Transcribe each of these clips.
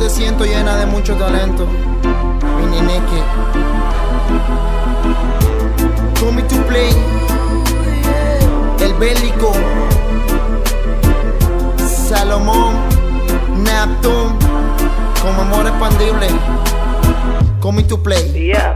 te siento llena de mucho talento, mi neneque. Coming to play, el bélico, Salomón, Neptune, como amor expandible. Coming to play. Yeah.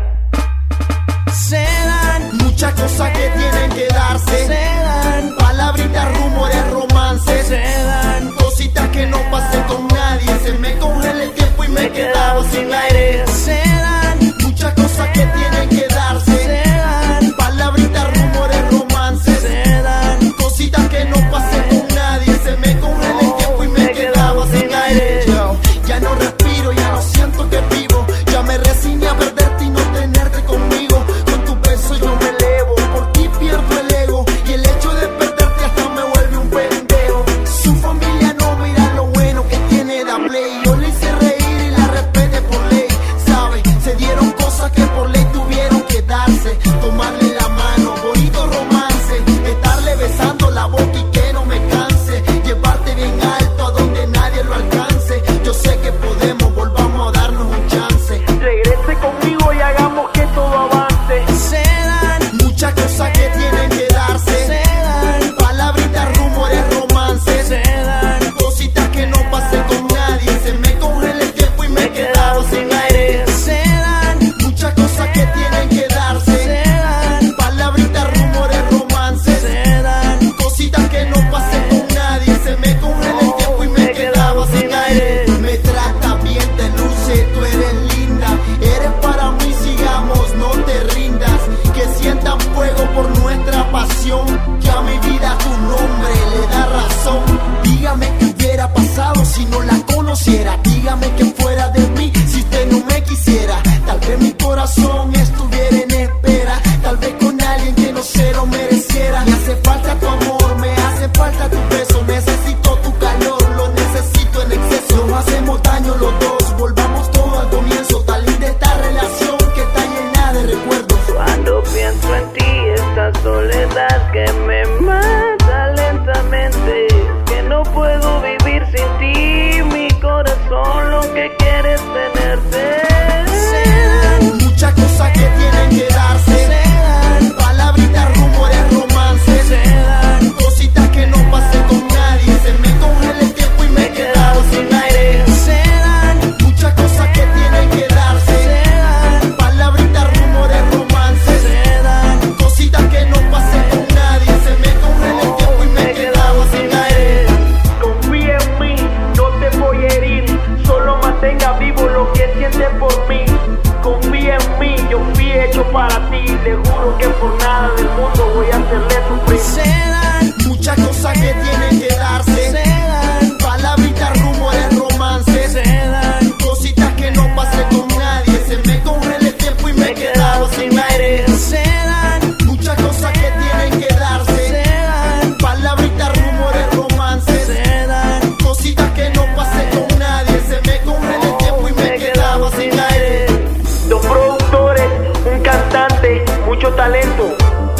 Se dan muchas cosas que tienen que darse. Se dan palabritas, rumores, romances. Se dan cositas que no pasé con nadie. Se me congela el tiempo y me he quedado sin aire. Se dan muchas cosas que tienen que darse. Se dan palabritas, rumores, romances. Se dan cositas que no pasé con nadie. Se me congela el tiempo y me he quedado sin aire. Yo, ya no respiro, ya no siento que vivo. Ya me resigné a perderte y no tenerte conmigo. Con tu beso yo me elevo, por ti pierdo el ego. Y el hecho de perderte hasta me vuelve un pendejo. Su familia no mira lo bueno que tiene Da Play. Yo le hice reír y la respeté por ley, ¿sabes? Se dieron cosas que por ley tuvieron que darse. Tomarle la mano, bonito romance. Estarle besando la boca y que no me canse. Llevarte bien alto a donde nadie lo alcance. Yo sé que podemos, volvamos a darnos un chance. Regrese conmigo y hagamos que todo avance. Se dan muchas cosas que tienen que darse. Se dan palabritas, rumores, romances. Se dan cositas que no pasé con nadie. Se me congela el tiempo y me he quedado sin aire. Se dan muchas cosas que tienen que darse. Se dan palabritas, rumores, romances. Se dan cositas que no pasé con nadie. Se me congela el tiempo y me he quedado sin aire. Me trata bien, te luce, tú eres linda. Eres para mí, sigamos, no te rindas. Que sientan fuego por nuestra pasión. Que a mi vida tu nombre le da razón. Dígame qué hubiera pasado si no la conociera. Dígame que fuera de mí si usted no me quisiera. Tal vez mi corazón estuviera en espera. Tal vez con alguien que no se lo mereciera. Me hace falta tu amor, me hace falta tu beso. Necesito tu calor, lo necesito en exceso. Nos hacemos daño los dos, volvamos todo al comienzo. Tan linda esta relación que está llena de recuerdos. Cuando pienso en ti, esta soledad que me mata lentamente. Que no puedo vivir sin ti, mi corazón lo que quiere es tenerte. Se dan muchas cosas que tienen que darse. Se dan palabritas, rumores, romances. Se dan cositas que no pasé con nadie. Se me congela el tiempo y me he quedado sin aire. Se dan muchas cosas que tienen que darse. Se dan palabritas, rumores, romances. Se dan cositas que no pasé con nadie. Se me congela el tiempo y me he quedado sin aire. Confía en mí, no te voy a herir. Solo mantenga vivo lo que sientes por mí. Confía en mí, yo fui hecho para ti. Le juro que por nada del mundo voy a hacerle sufrir. Se dan muchas cosas que tienen que darse. Se dan palabritas, rumores, romances. Se dan cositas que no pasé con nadie. Se me congela el tiempo y me he quedado sin aire. Se dan muchas cosas que tienen que darse. Se dan palabritas, rumores, romances. Se dan cositas que no pasé con nadie. Se me congela el tiempo y me he quedado sin aire. Dos productores, un cantante, mucho talento.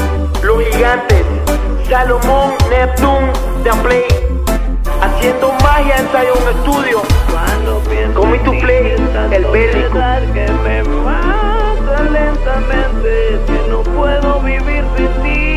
Los gigantes, Salomón, Neptune, Da Play. Haciendo magia en Zion Studio. Coming to Play, el bélico. Que me mata lentamente, que no puedo vivir sin ti.